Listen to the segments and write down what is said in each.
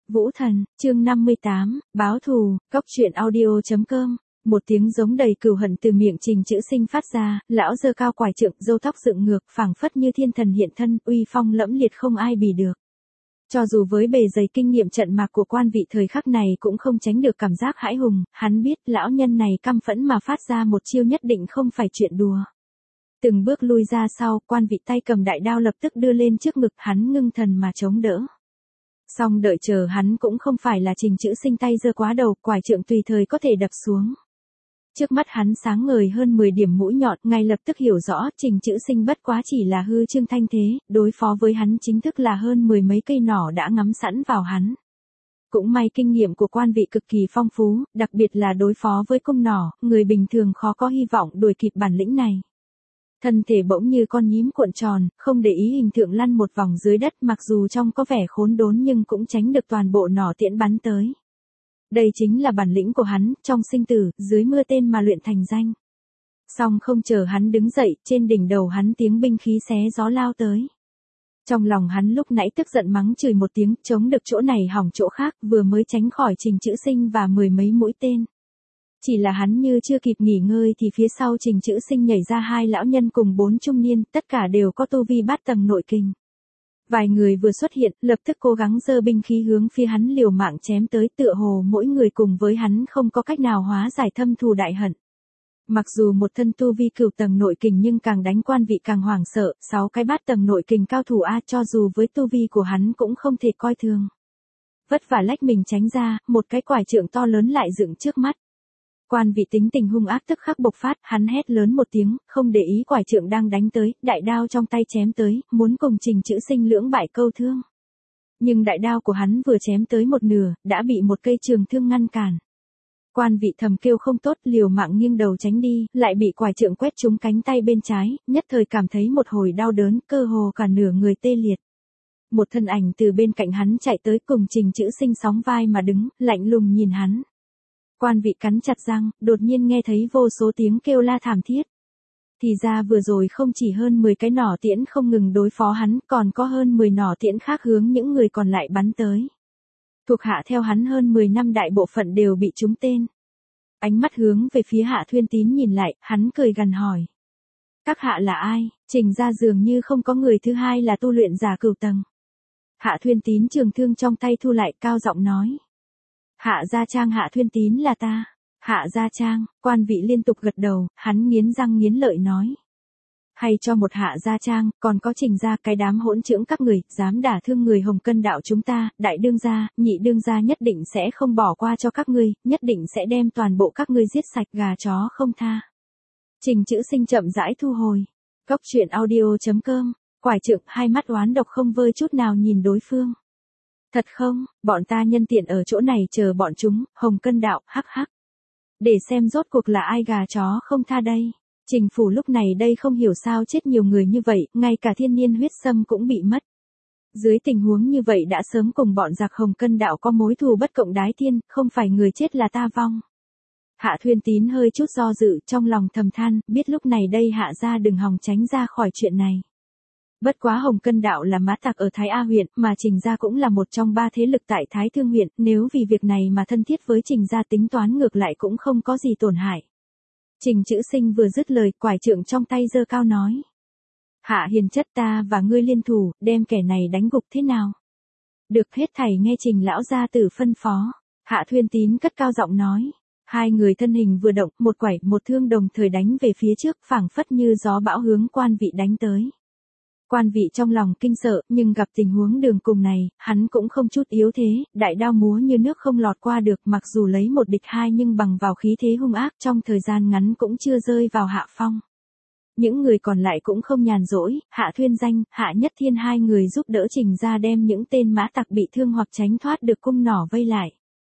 Vũ Thần, chương 58, báo thù, cóc truyện audio.com. Một tiếng giống đầy cừu hận từ miệng Trình Chữ Sinh phát ra, lão giơ cao quải trượng, râu tóc dựng ngược, phảng phất như thiên thần hiện thân, uy phong lẫm liệt không ai bì được. Cho dù với bề dày kinh nghiệm trận mạc của quan vị thời khắc này cũng không tránh được cảm giác hãi hùng, hắn biết lão nhân này căm phẫn mà phát ra một chiêu nhất định không phải chuyện đùa. Từng bước lui ra sau, quan vị tay cầm đại đao lập tức đưa lên trước ngực, hắn ngưng thần mà chống đỡ. Song đợi chờ hắn cũng không phải là Trình Chữ Sinh tay giơ quá đầu, quải trượng tùy thời có thể đập xuống. Trước mắt hắn sáng ngời hơn 10 điểm mũi nhọn, ngay lập tức hiểu rõ Trình Chữ Sinh bất quá chỉ là hư trương thanh thế, đối phó với hắn chính thức là hơn 10 mấy cây nỏ đã ngắm sẵn vào hắn. Cũng may kinh nghiệm của quan vị cực kỳ phong phú, đặc biệt là đối phó với cung nỏ, người bình thường khó có hy vọng đuổi kịp bản lĩnh này. Thân thể bỗng như con nhím cuộn tròn, không để ý hình tượng lăn một vòng dưới đất, mặc dù trông có vẻ khốn đốn nhưng cũng tránh được toàn bộ nỏ tiễn bắn tới. Đây chính là bản lĩnh của hắn, trong sinh tử, dưới mưa tên mà luyện thành danh. Song không chờ hắn đứng dậy, trên đỉnh đầu hắn tiếng binh khí xé gió lao tới. Trong lòng hắn lúc nãy tức giận mắng chửi một tiếng, chống được chỗ này hỏng chỗ khác, vừa mới tránh khỏi Trình Chữ Sinh và 10 mấy mũi tên. Chỉ là hắn như chưa kịp nghỉ ngơi thì phía sau Trình Chữ Sinh nhảy ra 2 lão nhân cùng 4 trung niên, tất cả đều có tu vi bát tầng nội kình. Vài người vừa xuất hiện, lập tức cố gắng giơ binh khí hướng phía hắn liều mạng chém tới, tựa hồ mỗi người cùng với hắn không có cách nào hóa giải thâm thù đại hận. Mặc dù một thân tu vi cửu tầng nội kình nhưng càng đánh quan vị càng hoảng sợ, 6 cái bát tầng nội kình cao thủ A, cho dù với tu vi của hắn cũng không thể coi thường. Vất vả lách mình tránh ra, một cái quải trượng to lớn lại dựng trước mắt. Quan vị tính tình hung ác tức khắc bộc phát, hắn hét lớn một tiếng, không để ý quải trượng đang đánh tới, đại đao trong tay chém tới, muốn cùng Trình Chữ Sinh lưỡng bại câu thương. Nhưng đại đao của hắn vừa chém tới một nửa, đã bị một cây trường thương ngăn cản. Quan vị thầm kêu không tốt, liều mạng nghiêng đầu tránh đi, lại bị quải trượng quét trúng cánh tay bên trái, nhất thời cảm thấy một hồi đau đớn, cơ hồ cả nửa người tê liệt. Một thân ảnh từ bên cạnh hắn chạy tới, cùng Trình Chữ Sinh sóng vai mà đứng, lạnh lùng nhìn hắn. Quan vị cắn chặt răng, đột nhiên nghe thấy vô số tiếng kêu la thảm thiết. Thì ra vừa rồi không chỉ hơn 10 cái nỏ tiễn không ngừng đối phó hắn, còn có hơn 10 nỏ tiễn khác hướng những người còn lại bắn tới. Thuộc hạ theo hắn hơn 10 năm đại bộ phận đều bị trúng tên. Ánh mắt hướng về phía Hạ Thuyên Tín nhìn lại, hắn cười gằn hỏi. Các hạ là ai? Trình ra dường như không có người thứ hai là tu luyện giả cửu tầng. Hạ Thuyên Tín trường thương trong tay thu lại, cao giọng nói. Hạ Gia Trang, Hạ Thuyên Tín là ta. Hạ Gia Trang, quan vị liên tục gật đầu, hắn nghiến răng nghiến lợi nói. Hay cho một Hạ Gia Trang, còn có Trình gia, cái đám hỗn trướng các người, dám đả thương người Hồng Cân đạo chúng ta, đại đương gia, nhị đương gia nhất định sẽ không bỏ qua cho các ngươi, nhất định sẽ đem toàn bộ các ngươi giết sạch, gà chó không tha. Trình Chữ Sinh chậm rãi thu hồi. Cóc truyện audio.com, quải trượng, hai mắt oán độc không vơi chút nào nhìn đối phương. Thật không, bọn ta nhân tiện ở chỗ này chờ bọn chúng, Hồng Cân đạo, hắc hắc. Để xem rốt cuộc là ai gà chó không tha đây. Trình phủ lúc này đây không hiểu sao chết nhiều người như vậy, ngay cả thiên niên huyết sâm cũng bị mất. Dưới tình huống như vậy đã sớm cùng bọn giặc Hồng Cân đạo có mối thù bất cộng đái thiên, không phải người chết là ta vong. Hạ Thuyên Tín hơi chút do dự, trong lòng thầm than, biết lúc này đây Hạ gia đừng hòng tránh ra khỏi chuyện này. Bất quá Hồng Cân đạo là mã tặc ở Thái A huyện, mà Trình gia cũng là một trong 3 thế lực tại Thái Thương huyện, nếu vì việc này mà thân thiết với Trình gia tính toán ngược lại cũng không có gì tổn hại. Trình Chữ Sinh vừa dứt lời, quải trượng trong tay giơ cao nói. Hạ hiền chất, ta và ngươi liên thủ, đem kẻ này đánh gục thế nào? Được, hết thảy nghe Trình lão gia tử phân phó. Hạ Thuyên Tín cất cao giọng nói. Hai người thân hình vừa động, một quải, một thương đồng thời đánh về phía trước, phảng phất như gió bão hướng quan vị đánh tới. Quan vị trong lòng kinh sợ, nhưng gặp tình huống đường cùng này, hắn cũng không chút yếu thế, đại đao múa như nước không lọt qua được, mặc dù lấy một địch hai nhưng bằng vào khí thế hung ác trong thời gian ngắn cũng chưa rơi vào hạ phong. Những người còn lại cũng không nhàn rỗi, Hạ Thuyên Danh, Hạ Nhất Thiên, hai người giúp đỡ Trình ra đem những tên mã tặc bị thương hoặc tránh thoát được cung nỏ vây lại.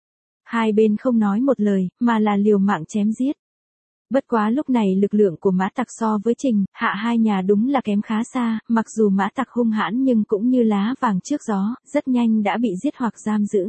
Hai bên không nói một lời, mà là liều mạng chém giết. Bất quá lúc này lực lượng của mã tặc so với Trình, Hạ hai nhà đúng là kém khá xa, mặc dù mã tặc hung hãn nhưng cũng như lá vàng trước gió, rất nhanh đã bị giết hoặc giam giữ.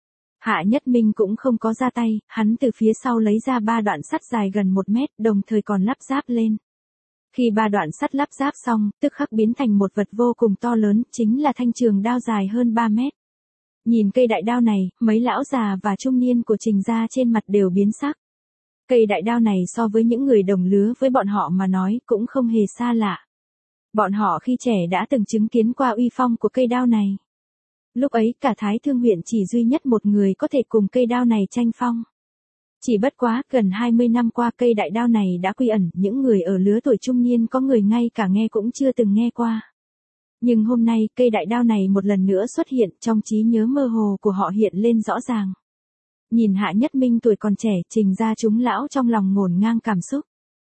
Hạ Nhất Minh cũng không có ra tay, hắn từ phía sau lấy ra 3 đoạn sắt dài gần 1 mét, đồng thời còn lắp ráp lên. Khi 3 đoạn sắt lắp ráp xong, tức khắc biến thành một vật vô cùng to lớn, chính là thanh trường đao dài hơn 3 mét. Nhìn cây đại đao này, mấy lão già và trung niên của Trình gia trên mặt đều biến sắc. Cây đại đao này so với những người đồng lứa với bọn họ mà nói cũng không hề xa lạ. Bọn họ khi trẻ đã từng chứng kiến qua uy phong của cây đao này. Lúc ấy cả Thái Thương huyện chỉ duy nhất một người có thể cùng cây đao này tranh phong. Chỉ bất quá gần 20 năm qua cây đại đao này đã quy ẩn, những người ở lứa tuổi trung niên có người ngay cả nghe cũng chưa từng nghe qua. Nhưng hôm nay cây đại đao này một lần nữa xuất hiện, trong trí nhớ mơ hồ của họ hiện lên rõ ràng. Nhìn Hạ Nhất Minh tuổi còn trẻ, Trình gia chúng lão trong lòng ngổn ngang cảm xúc.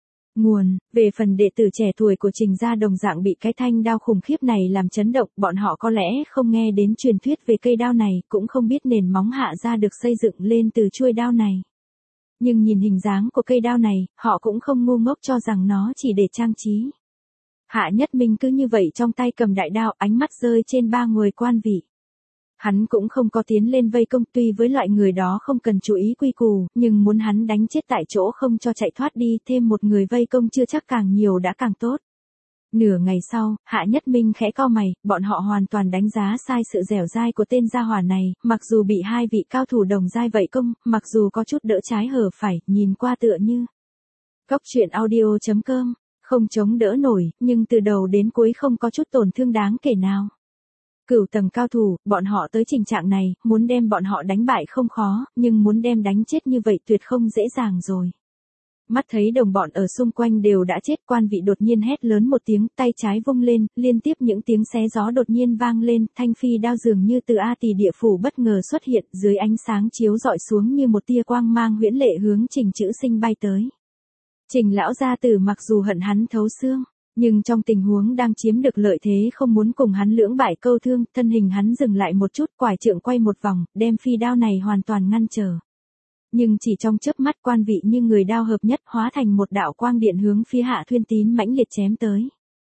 Về phần đệ tử trẻ tuổi của Trình gia đồng dạng bị cái thanh đao khủng khiếp này làm chấn động, bọn họ có lẽ không nghe đến truyền thuyết về cây đao này, cũng không biết nền móng Hạ gia được xây dựng lên từ chuôi đao này. Nhưng nhìn hình dáng của cây đao này, họ cũng không ngu ngốc cho rằng nó chỉ để trang trí. Hạ Nhất Minh cứ như vậy trong tay cầm đại đao, ánh mắt rơi trên ba người quan vị. Hắn cũng không có tiến lên vây công, tuy với loại người đó không cần chú ý quy củ, nhưng muốn hắn đánh chết tại chỗ không cho chạy thoát đi, thêm một người vây công chưa chắc càng nhiều đã càng tốt. Nửa ngày sau, Hạ Nhất Minh khẽ cau mày, bọn họ hoàn toàn đánh giá sai sự dẻo dai của tên gia hỏa này, mặc dù bị hai vị cao thủ đồng giai vây công, mặc dù có chút đỡ trái hở phải, nhìn qua tựa như. Cốc truyện audio.com, không chống đỡ nổi, nhưng từ đầu đến cuối không có chút tổn thương đáng kể nào. Cửu tầng cao thủ, bọn họ tới trình trạng này, muốn đem bọn họ đánh bại không khó, nhưng muốn đem đánh chết như vậy tuyệt không dễ dàng rồi. Mắt thấy đồng bọn ở xung quanh đều đã chết, quan vị đột nhiên hét lớn một tiếng, tay trái vung lên, liên tiếp những tiếng xé gió đột nhiên vang lên, thanh phi đao dường như từ A Tỳ địa phủ bất ngờ xuất hiện, dưới ánh sáng chiếu rọi xuống như một tia quang mang huyễn lệ hướng Trình Chữ Sinh bay tới. Trình lão gia tử mặc dù hận hắn thấu xương, nhưng trong tình huống đang chiếm được lợi thế không muốn cùng hắn lưỡng bại câu thương, thân hình hắn dừng lại một chút, quải trượng quay một vòng, đem phi đao này hoàn toàn ngăn trở. Nhưng chỉ trong chớp mắt quan vị như người đao hợp nhất hóa thành một đạo quang điện hướng phía Hạ Thuyên Tín mãnh liệt chém tới.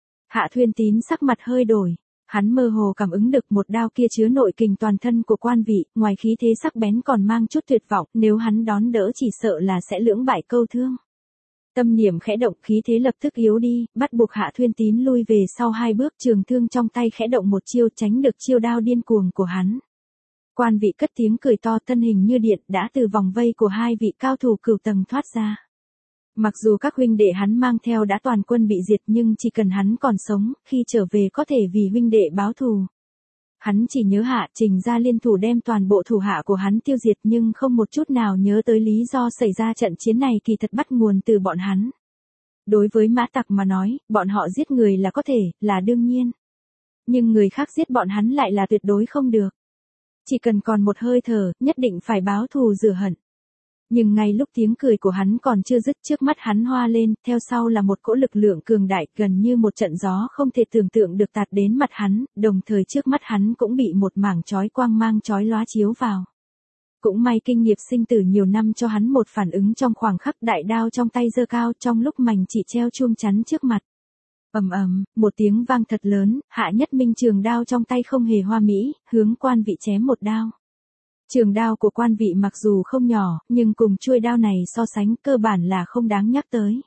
Hạ Thuyên Tín sắc mặt hơi đổi, hắn mơ hồ cảm ứng được một đao kia chứa nội kình toàn thân của quan vị, ngoài khí thế sắc bén còn mang chút tuyệt vọng, nếu hắn đón đỡ chỉ sợ là sẽ lưỡng bại câu thương. Tâm niệm khẽ động, khí thế lập tức yếu đi, bắt buộc Hạ Thuyên Tín lui về sau 2 bước, trường thương trong tay khẽ động một chiêu tránh được chiêu đao điên cuồng của hắn. Quan vị cất tiếng cười to, thân hình như điện đã từ vòng vây của hai vị cao thủ cửu tầng thoát ra. Mặc dù các huynh đệ hắn mang theo đã toàn quân bị diệt nhưng chỉ cần hắn còn sống, khi trở về có thể vì huynh đệ báo thù. Hắn chỉ nhớ Hạ Trình gia liên thủ đem toàn bộ thủ hạ của hắn tiêu diệt nhưng không một chút nào nhớ tới lý do xảy ra trận chiến này kỳ thật bắt nguồn từ bọn hắn. Đối với mã tặc mà nói, bọn họ giết người là có thể, là đương nhiên. Nhưng người khác giết bọn hắn lại là tuyệt đối không được. Chỉ cần còn một hơi thở, nhất định phải báo thù rửa hận. Nhưng ngay lúc tiếng cười của hắn còn chưa dứt, trước mắt hắn hoa lên, theo sau là một cỗ lực lượng cường đại, gần như một trận gió không thể tưởng tượng được tạt đến mặt hắn, đồng thời trước mắt hắn cũng bị một mảng chói quang mang chói lóa chiếu vào. Cũng may kinh nghiệp sinh tử nhiều năm cho hắn một phản ứng trong khoảng khắc, đại đao trong tay giơ cao, trong lúc mảnh chỉ treo chuông chắn trước mặt. Ầm ầm, một tiếng vang thật lớn, Hạ Nhất Minh trường đao trong tay không hề hoa mỹ, hướng quan vị chém một đao. Trường đao của quan vị mặc dù không nhỏ, nhưng cùng chuôi đao này so sánh cơ bản là không đáng nhắc tới.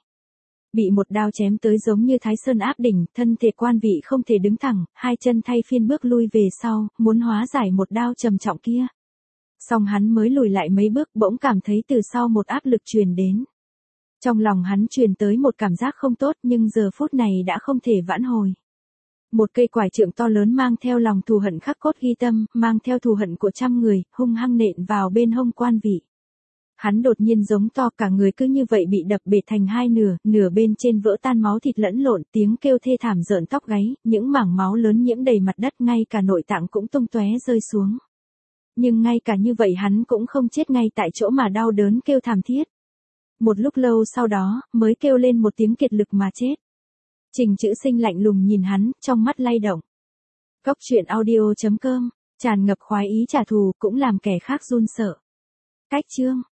Bị một đao chém tới giống như Thái Sơn áp đỉnh, thân thể quan vị không thể đứng thẳng, hai chân thay phiên bước lui về sau, muốn hóa giải một đao trầm trọng kia. Song hắn mới lùi lại mấy bước bỗng cảm thấy từ sau một áp lực truyền đến. Trong lòng hắn truyền tới một cảm giác không tốt nhưng giờ phút này đã không thể vãn hồi. Một cây quải trượng to lớn mang theo lòng thù hận khắc cốt ghi tâm, mang theo thù hận của trăm người, hung hăng nện vào bên hông quan vị. Hắn đột nhiên giống to, cả người cứ như vậy bị đập bể thành hai nửa, nửa bên trên vỡ tan máu thịt lẫn lộn, tiếng kêu thê thảm rợn tóc gáy, những mảng máu lớn nhiễm đầy mặt đất, ngay cả nội tạng cũng tung tóe rơi xuống. Nhưng ngay cả như vậy hắn cũng không chết ngay tại chỗ mà đau đớn kêu thảm thiết. Một lúc lâu sau đó, mới kêu lên một tiếng kiệt lực mà chết. Trình Chữ Sinh lạnh lùng nhìn hắn, trong mắt lay động. Cốc truyện audio.com, tràn ngập khoái ý trả thù, cũng làm kẻ khác run sợ. Cách chương